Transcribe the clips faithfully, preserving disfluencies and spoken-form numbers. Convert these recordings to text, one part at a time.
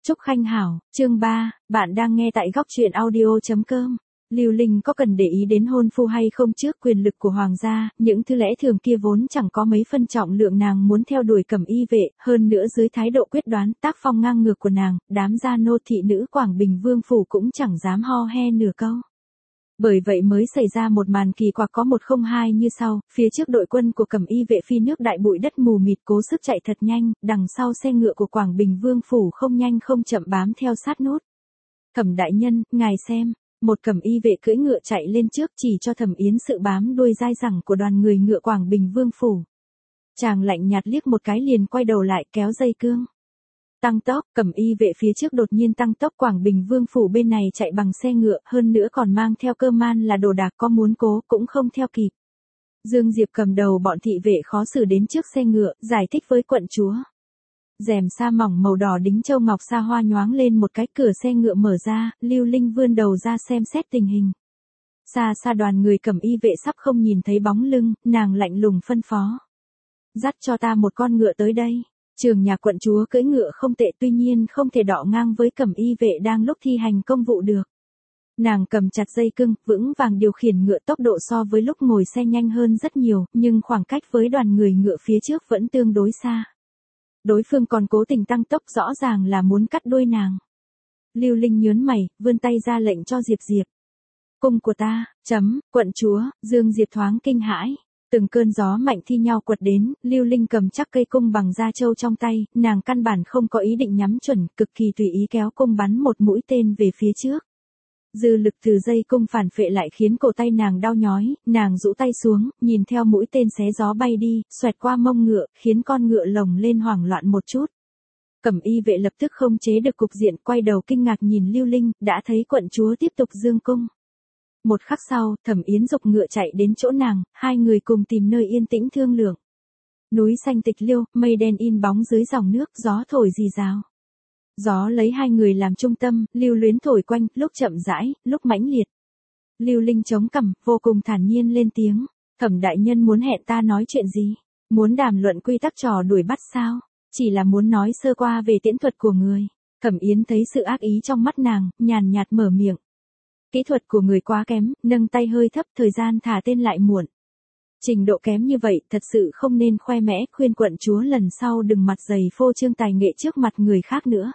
Trúc Khanh Hảo, chương ba, bạn đang nghe tại góc truyện audio.com. Lưu Linh có cần để ý đến hôn phu hay không trước quyền lực của hoàng gia, những thứ lẽ thường kia vốn chẳng có mấy phân trọng lượng nàng muốn theo đuổi Cẩm Y vệ, hơn nữa dưới thái độ quyết đoán, tác phong ngang ngược của nàng, đám gia nô thị nữ Quảng Bình Vương phủ cũng chẳng dám ho he nửa câu. Bởi vậy mới xảy ra một màn kỳ quặc có một không hai như sau, phía trước đội quân của Cẩm Y vệ phi nước đại bụi đất mù mịt cố sức chạy thật nhanh, đằng sau xe ngựa của Quảng Bình Vương phủ không nhanh không chậm bám theo sát nút. Thẩm đại nhân, ngài xem, một Cẩm Y vệ cưỡi ngựa chạy lên trước chỉ cho Thẩm Yến sự bám đuôi dai dẳng của đoàn người ngựa Quảng Bình Vương phủ. Chàng lạnh nhạt liếc một cái liền quay đầu lại kéo dây cương. Tăng tốc, Cẩm Y vệ phía trước đột nhiên tăng tốc, Quảng Bình Vương phủ bên này chạy bằng xe ngựa, hơn nữa còn mang theo cơ man là đồ đạc, có muốn cố cũng không theo kịp. Dương Diệp cầm đầu bọn thị vệ khó xử đến trước xe ngựa, giải thích với quận chúa. Rèm sa mỏng màu đỏ đính châu ngọc sa hoa nhoáng lên một cái, cửa xe ngựa mở ra, Lưu Linh vươn đầu ra xem xét tình hình. Xa xa đoàn người Cẩm Y vệ sắp không nhìn thấy bóng lưng, nàng lạnh lùng phân phó. Dắt cho ta một con ngựa tới đây. Trường nhà quận chúa cưỡi ngựa không tệ, tuy nhiên không thể đọ ngang với Cẩm Y vệ đang lúc thi hành công vụ được. Nàng cầm chặt dây cương, vững vàng điều khiển ngựa, tốc độ so với lúc ngồi xe nhanh hơn rất nhiều, nhưng khoảng cách với đoàn người ngựa phía trước vẫn tương đối xa. Đối phương còn cố tình tăng tốc, rõ ràng là muốn cắt đuôi nàng. Lưu Linh nhớn mày, vươn tay ra lệnh cho Diệp Diệp. Cung của ta, chấm, quận chúa. Dương Diệp thoáng kinh hãi. Từng cơn gió mạnh thi nhau quật đến, Lưu Linh cầm chắc cây cung bằng da trâu trong tay, nàng căn bản không có ý định nhắm chuẩn, cực kỳ tùy ý kéo cung bắn một mũi tên về phía trước. Dư lực từ dây cung phản phệ lại khiến cổ tay nàng đau nhói, nàng rũ tay xuống, nhìn theo mũi tên xé gió bay đi, xoẹt qua mông ngựa, khiến con ngựa lồng lên hoảng loạn một chút. Cẩm Y vệ lập tức không chế được cục diện, quay đầu kinh ngạc nhìn Lưu Linh, đã thấy quận chúa tiếp tục dương cung. Một khắc sau, Thẩm Yến dục ngựa chạy đến chỗ nàng, hai người cùng tìm nơi yên tĩnh thương lượng. Núi xanh tịch liêu, mây đen in bóng dưới dòng nước, gió thổi rì rào. Gió lấy hai người làm trung tâm, lưu luyến thổi quanh, lúc chậm rãi, lúc mãnh liệt. Lưu Linh chống cằm, vô cùng thản nhiên lên tiếng. Thẩm đại nhân muốn hẹn ta nói chuyện gì? Muốn đàm luận quy tắc trò đuổi bắt sao? Chỉ là muốn nói sơ qua về tiễn thuật của người. Thẩm Yến thấy sự ác ý trong mắt nàng, nhàn nhạt mở miệng. Kỹ thuật của người quá kém, nâng tay hơi thấp, thời gian thả tên lại muộn. Trình độ kém như vậy, thật sự không nên khoe mẽ, khuyên quận chúa lần sau đừng mặt dày phô trương tài nghệ trước mặt người khác nữa.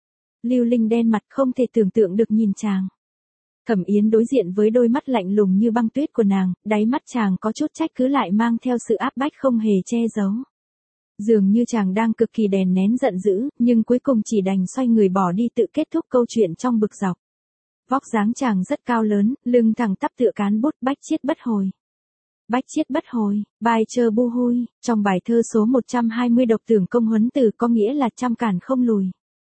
Lưu Linh đen mặt, không thể tưởng tượng được nhìn chàng. Thẩm Yến đối diện với đôi mắt lạnh lùng như băng tuyết của nàng, đáy mắt chàng có chút trách cứ lại mang theo sự áp bách không hề che giấu. Dường như chàng đang cực kỳ đè nén giận dữ, nhưng cuối cùng chỉ đành xoay người bỏ đi tự kết thúc câu chuyện trong bực dọc. Vóc dáng chàng rất cao lớn, lưng thẳng tắp tựa cán bút, bách chiết bất hồi. Bách chiết bất hồi, bài chơ bu hui, trong bài thơ số một trăm hai mươi độc tưởng công huấn từ có nghĩa là trăm cản không lùi.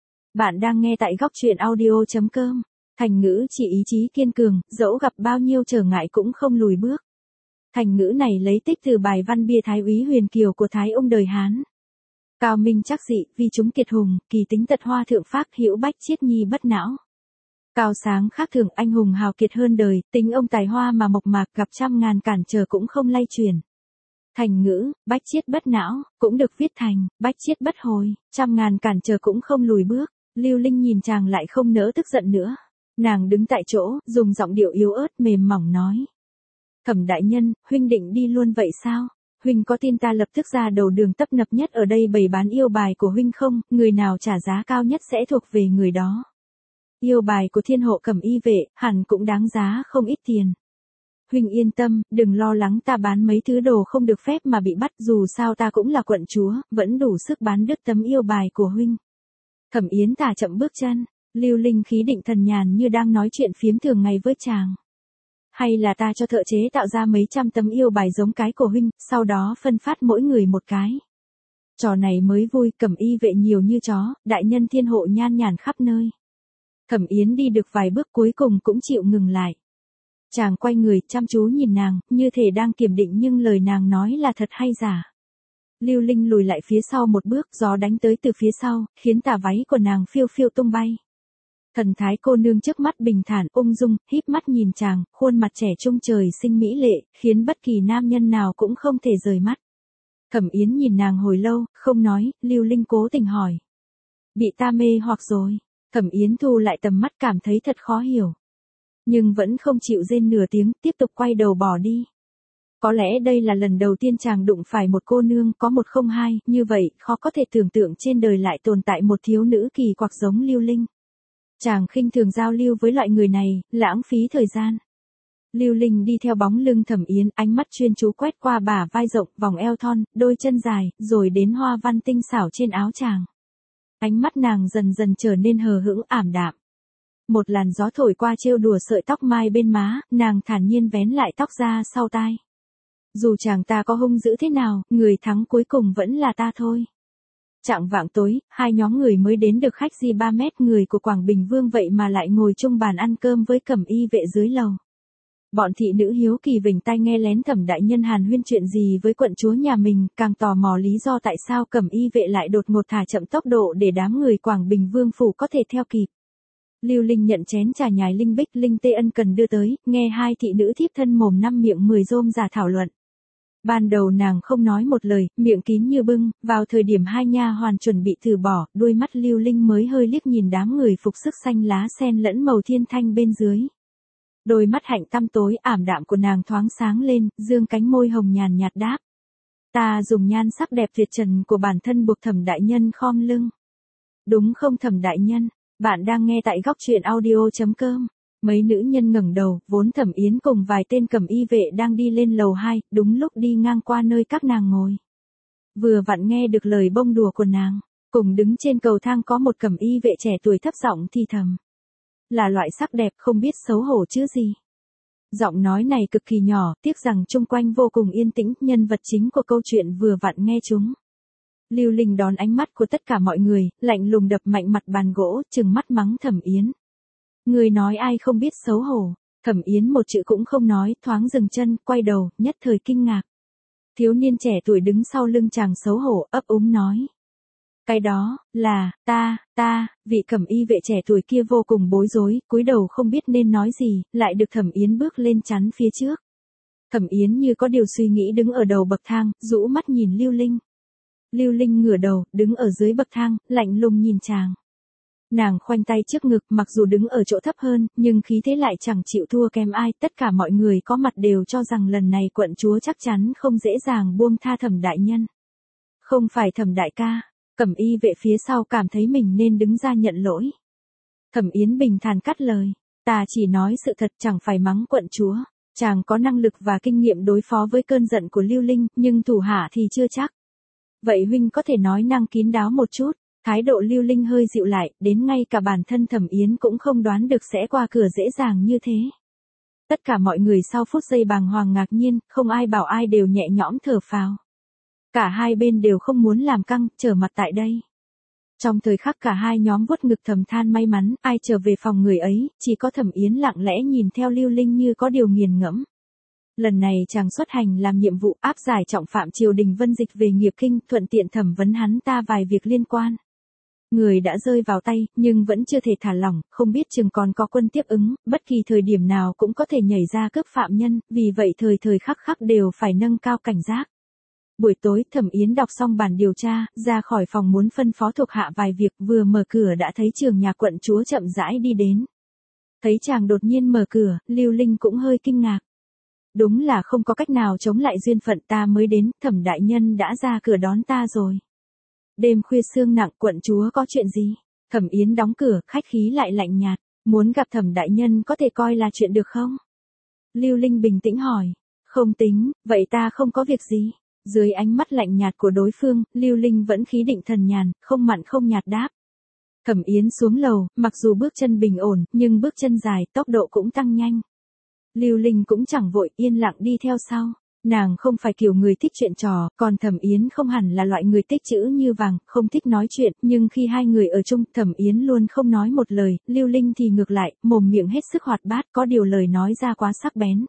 Bạn đang nghe tại góc truyện audio.com. Thành ngữ chỉ ý chí kiên cường, dẫu gặp bao nhiêu trở ngại cũng không lùi bước. Thành ngữ này lấy tích từ bài văn bia Thái úy Huyền Kiều của Thái ông đời Hán. Cao minh chắc dị, vi chúng kiệt hùng, kỳ tính tật hoa thượng phác, hữu bách chiết nhi bất não. Cao sáng khác thường, anh hùng hào kiệt hơn đời, tính ông tài hoa mà mộc mạc, gặp trăm ngàn cản trở cũng không lay chuyển. Thành ngữ, bách chiết bất não, cũng được viết thành, bách chiết bất hồi, trăm ngàn cản trở cũng không lùi bước. Lưu Linh nhìn chàng lại không nỡ tức giận nữa. Nàng đứng tại chỗ, dùng giọng điệu yếu ớt mềm mỏng nói. Thẩm đại nhân, huynh định đi luôn vậy sao? Huynh có tin ta lập tức ra đầu đường tấp nập nhất ở đây bày bán yêu bài của huynh không? Người nào trả giá cao nhất sẽ thuộc về người đó. Yêu bài của thiên hộ Cẩm Y vệ, hẳn cũng đáng giá không ít tiền. Huynh yên tâm, đừng lo lắng ta bán mấy thứ đồ không được phép mà bị bắt, dù sao ta cũng là quận chúa, vẫn đủ sức bán đứt tấm yêu bài của huynh. Thẩm Yến thả chậm bước chân, Lưu Linh khí định thần nhàn như đang nói chuyện phiếm thường ngày với chàng. Hay là ta cho thợ chế tạo ra mấy trăm tấm yêu bài giống cái của huynh, sau đó phân phát mỗi người một cái. Trò này mới vui, Cẩm Y vệ nhiều như chó, đại nhân thiên hộ nhan nhản khắp nơi. Thẩm Yến đi được vài bước cuối cùng cũng chịu ngừng lại. Chàng quay người, chăm chú nhìn nàng, như thể đang kiểm định nhưng lời nàng nói là thật hay giả. Lưu Linh lùi lại phía sau một bước, gió đánh tới từ phía sau, khiến tà váy của nàng phiêu phiêu tung bay. Thần thái cô nương trước mắt bình thản, ung dung, híp mắt nhìn chàng, khuôn mặt trẻ trung trời sinh mỹ lệ, khiến bất kỳ nam nhân nào cũng không thể rời mắt. Thẩm Yến nhìn nàng hồi lâu, không nói, Lưu Linh cố tình hỏi. Bị ta mê hoặc rồi, Thẩm Yến thu lại tầm mắt cảm thấy thật khó hiểu. Nhưng vẫn không chịu rên nửa tiếng, tiếp tục quay đầu bỏ đi. Có lẽ đây là lần đầu tiên chàng đụng phải một cô nương có một không hai, như vậy, khó có thể tưởng tượng trên đời lại tồn tại một thiếu nữ kỳ quặc giống Lưu Linh. Chàng khinh thường giao lưu với loại người này, lãng phí thời gian. Lưu Linh đi theo bóng lưng Thẩm Yến, ánh mắt chuyên chú quét qua bả vai rộng, vòng eo thon, đôi chân dài, rồi đến hoa văn tinh xảo trên áo chàng. Ánh mắt nàng dần dần trở nên hờ hững ảm đạm. Một làn gió thổi qua trêu đùa sợi tóc mai bên má, nàng thản nhiên vén lại tóc ra sau tai. Dù chàng ta có hung dữ thế nào, người thắng cuối cùng vẫn là ta thôi. Chạng vạng tối, hai nhóm người mới đến được khách di ba mét người của Quảng Bình Vương vậy mà lại ngồi chung bàn ăn cơm với Cẩm Y vệ dưới lầu. Bọn thị nữ hiếu kỳ vểnh tai nghe lén Thẩm đại nhân hàn huyên chuyện gì với quận chúa nhà mình, càng tò mò lý do tại sao Cẩm Y vệ lại đột ngột thả chậm tốc độ để đám người Quảng Bình Vương phủ có thể theo kịp. Lưu Linh nhận chén trà nhài Linh Bích Linh Tê ân cần đưa tới, nghe hai thị nữ thiếp thân mồm năm miệng mười rôm rả thảo luận. Ban đầu nàng không nói một lời, miệng kín như bưng, vào thời điểm hai nha hoàn chuẩn bị từ bỏ, đôi mắt Lưu Linh mới hơi liếc nhìn đám người phục sức xanh lá sen lẫn màu thiên thanh bên dưới. Đôi mắt hạnh tăm tối ảm đạm của nàng thoáng sáng lên, dương cánh môi hồng nhàn nhạt đáp. Ta dùng nhan sắc đẹp tuyệt trần của bản thân buộc Thẩm đại nhân khom lưng. Đúng không Thẩm đại nhân? Bạn đang nghe tại góc truyện audio chấm com. Mấy nữ nhân ngẩng đầu, vốn Thẩm Yến cùng vài tên Cẩm Y vệ đang đi lên lầu hai, đúng lúc đi ngang qua nơi các nàng ngồi. Vừa vặn nghe được lời bông đùa của nàng, cùng đứng trên cầu thang có một Cẩm Y vệ trẻ tuổi thấp giọng thì thầm. Là loại sắc đẹp không biết xấu hổ chứ gì. Giọng nói này cực kỳ nhỏ, tiếc rằng chung quanh vô cùng yên tĩnh, nhân vật chính của câu chuyện vừa vặn nghe chúng. Lưu Linh đón ánh mắt của tất cả mọi người, lạnh lùng đập mạnh mặt bàn gỗ, trừng mắt mắng Thẩm Yến. Người nói ai không biết xấu hổ. Thẩm Yến một chữ cũng không nói, thoáng dừng chân, quay đầu, nhất thời kinh ngạc. Thiếu niên trẻ tuổi đứng sau lưng chàng xấu hổ, ấp úng nói. Cái đó, là, ta, ta, vị Cẩm Y vệ trẻ tuổi kia vô cùng bối rối, cúi đầu không biết nên nói gì, lại được Thẩm Yến bước lên chắn phía trước. Thẩm Yến như có điều suy nghĩ đứng ở đầu bậc thang, rũ mắt nhìn Lưu Linh. Lưu Linh ngửa đầu, đứng ở dưới bậc thang, lạnh lùng nhìn chàng. Nàng khoanh tay trước ngực, mặc dù đứng ở chỗ thấp hơn, nhưng khí thế lại chẳng chịu thua kém ai, tất cả mọi người có mặt đều cho rằng lần này quận chúa chắc chắn không dễ dàng buông tha Thẩm đại nhân. Không phải Thẩm đại ca. Cẩm Y vệ phía sau cảm thấy mình nên đứng ra nhận lỗi. Thẩm Yến bình thản cắt lời, ta chỉ nói sự thật, chẳng phải mắng quận chúa. Chàng có năng lực và kinh nghiệm đối phó với cơn giận của Lưu Linh, nhưng thủ hạ thì chưa chắc. Vậy huynh có thể nói năng kín đáo một chút. Thái độ Lưu Linh hơi dịu lại, đến ngay cả bản thân Thẩm Yến cũng không đoán được sẽ qua cửa dễ dàng như thế. Tất cả mọi người sau phút giây bàng hoàng ngạc nhiên, không ai bảo ai đều nhẹ nhõm thở phào. Cả hai bên đều không muốn làm căng, trở mặt tại đây. Trong thời khắc cả hai nhóm vuốt ngực thầm than may mắn, ai trở về phòng người ấy, chỉ có Thẩm Yến lặng lẽ nhìn theo Lưu Linh như có điều nghiền ngẫm. Lần này chàng xuất hành làm nhiệm vụ áp giải trọng phạm triều đình Vân Dịch về Nghiệp Kinh, thuận tiện thẩm vấn hắn ta vài việc liên quan. Người đã rơi vào tay, nhưng vẫn chưa thể thả lỏng, không biết chừng còn có quân tiếp ứng, bất kỳ thời điểm nào cũng có thể nhảy ra cướp phạm nhân, vì vậy thời thời khắc khắc đều phải nâng cao cảnh giác. Buổi tối, Thẩm Yến đọc xong bản điều tra, ra khỏi phòng muốn phân phó thuộc hạ vài việc, vừa mở cửa đã thấy trường nhà quận chúa chậm rãi đi đến. Thấy chàng đột nhiên mở cửa, Lưu Linh cũng hơi kinh ngạc. Đúng là không có cách nào chống lại duyên phận, ta mới đến, Thẩm đại nhân đã ra cửa đón ta rồi. Đêm khuya sương nặng, quận chúa có chuyện gì? Thẩm Yến đóng cửa, khách khí lại lạnh nhạt, muốn gặp Thẩm đại nhân có thể coi là chuyện được không? Lưu Linh bình tĩnh hỏi, không tính, vậy ta không có việc gì. Dưới ánh mắt lạnh nhạt của đối phương, Lưu Linh vẫn khí định thần nhàn, không mặn không nhạt đáp. Thẩm Yến xuống lầu, mặc dù bước chân bình ổn, nhưng bước chân dài, tốc độ cũng tăng nhanh. Lưu Linh cũng chẳng vội, yên lặng đi theo sau. Nàng không phải kiểu người thích chuyện trò, còn Thẩm Yến không hẳn là loại người tích chữ như vàng, không thích nói chuyện, nhưng khi hai người ở chung, Thẩm Yến luôn không nói một lời, Lưu Linh thì ngược lại, mồm miệng hết sức hoạt bát, có điều lời nói ra quá sắc bén.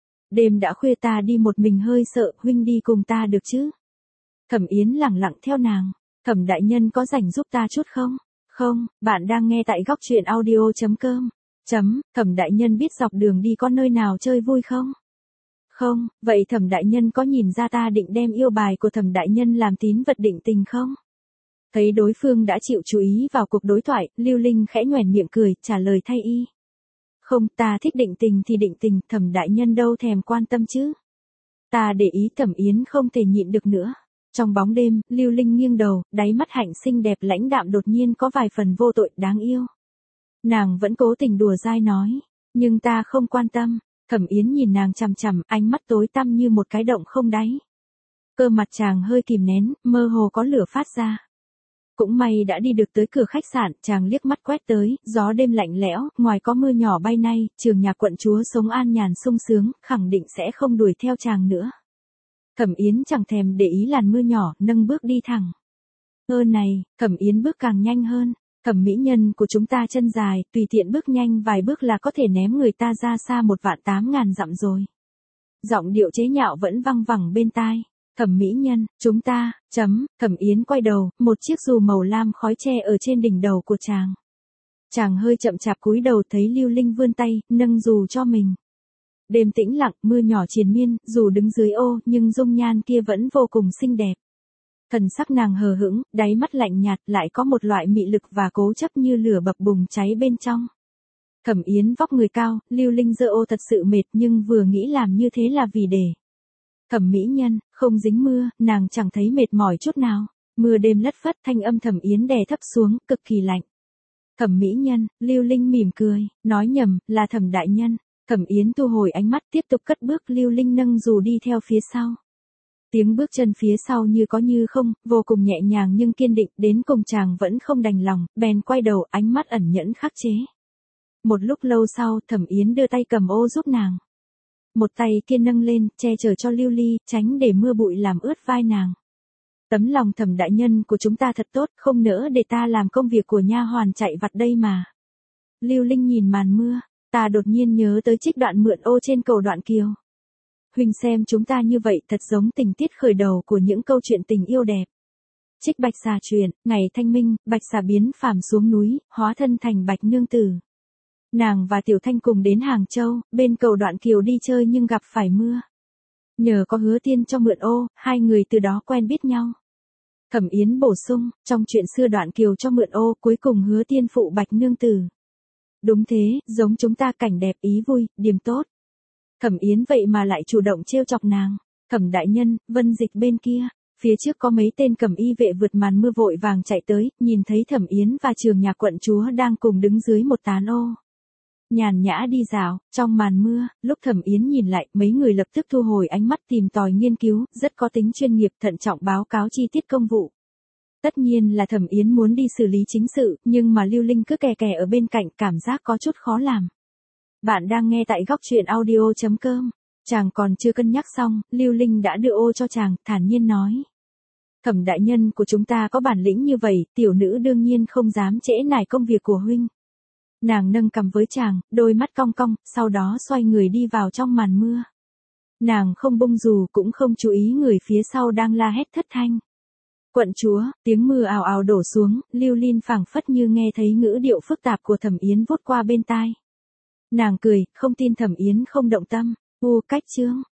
Đêm đã khuya ta đi một mình hơi sợ, huynh đi cùng ta được chứ? Thẩm Yến lẳng lặng theo nàng, Thẩm đại nhân có rảnh giúp ta chút không? Không, bạn đang nghe tại góc truyện audio chấm com. Chấm, Thẩm đại nhân biết dọc đường đi có nơi nào chơi vui không? Không, vậy Thẩm đại nhân có nhìn ra ta định đem yêu bài của Thẩm đại nhân làm tín vật định tình không? Thấy đối phương đã chịu chú ý vào cuộc đối thoại, Lưu Linh khẽ nhoẻn miệng cười, trả lời thay y. Không, ta thích định tình thì định tình, Thẩm đại nhân đâu thèm quan tâm chứ. Ta để ý. Thẩm Yến không thể nhịn được nữa. Trong bóng đêm, Lưu Linh nghiêng đầu, đáy mắt hạnh xinh đẹp lãnh đạm đột nhiên có vài phần vô tội, đáng yêu. Nàng vẫn cố tình đùa dai nói, nhưng ta không quan tâm. Thẩm Yến nhìn nàng chằm chằm, ánh mắt tối tăm như một cái động không đáy. Cơ mặt chàng hơi kìm nén, mơ hồ có lửa phát ra. Cũng may đã đi được tới cửa khách sạn, chàng liếc mắt quét tới, gió đêm lạnh lẽo, ngoài có mưa nhỏ bay nay, Trường Nhạc quận chúa sống an nhàn sung sướng, khẳng định sẽ không đuổi theo chàng nữa. Thẩm Yến chẳng thèm để ý làn mưa nhỏ, nâng bước đi thẳng. Ơ này, Thẩm Yến bước càng nhanh hơn. Thẩm mỹ nhân của chúng ta chân dài, tùy tiện bước nhanh vài bước là có thể ném người ta ra xa một vạn tám ngàn dặm rồi. Giọng điệu chế nhạo vẫn văng vẳng bên tai. Thẩm mỹ nhân, chúng ta, chấm, Thẩm Yến quay đầu, một chiếc dù màu lam khói che ở trên đỉnh đầu của chàng. Chàng hơi chậm chạp cúi đầu thấy Lưu Linh vươn tay, nâng dù cho mình. Đêm tĩnh lặng, mưa nhỏ triền miên, dù đứng dưới ô, nhưng dung nhan kia vẫn vô cùng xinh đẹp. Thần sắc nàng hờ hững, đáy mắt lạnh nhạt, lại có một loại mị lực và cố chấp như lửa bập bùng cháy bên trong. Thẩm Yến vóc người cao, Lưu Linh dơ ô thật sự mệt, nhưng vừa nghĩ làm như thế là vì để Thẩm mỹ nhân, không dính mưa, nàng chẳng thấy mệt mỏi chút nào. Mưa đêm lất phất, thanh âm Thẩm Yến đè thấp xuống, cực kỳ lạnh. Thẩm mỹ nhân, Lưu Linh mỉm cười, nói nhầm, là Thẩm đại nhân. Thẩm Yến thu hồi ánh mắt, tiếp tục cất bước. Lưu Linh nâng dù đi theo phía sau. Tiếng bước chân phía sau như có như không, vô cùng nhẹ nhàng nhưng kiên định, đến cùng chàng vẫn không đành lòng, bèn quay đầu, ánh mắt ẩn nhẫn khắc chế. Một lúc lâu sau, Thẩm Yến đưa tay cầm ô giúp nàng. Một tay kia nâng lên, che chở cho Lưu Ly, tránh để mưa bụi làm ướt vai nàng. Tấm lòng Thẩm đại nhân của chúng ta thật tốt, không nỡ để ta làm công việc của nha hoàn chạy vặt đây mà. Lưu Linh nhìn màn mưa, ta đột nhiên nhớ tới trích đoạn mượn ô trên cầu Đoạn Kiều. Huỳnh xem chúng ta như vậy thật giống tình tiết khởi đầu của những câu chuyện tình yêu đẹp. Trích Bạch Xà truyện, ngày thanh minh, Bạch Xà biến phàm xuống núi, hóa thân thành Bạch nương tử. Nàng và Tiểu Thanh cùng đến Hàng Châu, bên cầu Đoạn Kiều đi chơi nhưng gặp phải mưa. Nhờ có Hứa Tiên cho mượn ô, hai người từ đó quen biết nhau. Thẩm Yến bổ sung, trong chuyện xưa Đoạn Kiều cho mượn ô, cuối cùng Hứa Tiên phụ Bạch nương tử. Đúng thế, giống chúng ta, cảnh đẹp ý vui, điềm tốt. Thẩm Yến vậy mà lại chủ động trêu chọc nàng. Thẩm đại nhân, Vân Dịch bên kia, phía trước có mấy tên cẩm y vệ vượt màn mưa vội vàng chạy tới, nhìn thấy Thẩm Yến và Trường Nhạc quận chúa đang cùng đứng dưới một tán ô. Nhàn nhã đi dạo, trong màn mưa, lúc Thẩm Yến nhìn lại, mấy người lập tức thu hồi ánh mắt tìm tòi nghiên cứu, rất có tính chuyên nghiệp, thận trọng báo cáo chi tiết công vụ. Tất nhiên là Thẩm Yến muốn đi xử lý chính sự, nhưng mà Lưu Linh cứ kè kè ở bên cạnh, cảm giác có chút khó làm. Bạn đang nghe tại góc truyện audio chấm com. Chàng còn chưa cân nhắc xong, Lưu Linh đã đưa ô cho chàng, thản nhiên nói. Thẩm đại nhân của chúng ta có bản lĩnh như vậy, tiểu nữ đương nhiên không dám trễ nải công việc của huynh. Nàng nâng cằm với chàng, đôi mắt cong cong, sau đó xoay người đi vào trong màn mưa. Nàng không bung dù cũng không chú ý người phía sau đang la hét thất thanh. Quận chúa, tiếng mưa ào ào đổ xuống, Lưu Linh phảng phất như nghe thấy ngữ điệu phức tạp của Thẩm Yến vút qua bên tai. Nàng cười, không tin Thẩm Yến không động tâm. U cách chương,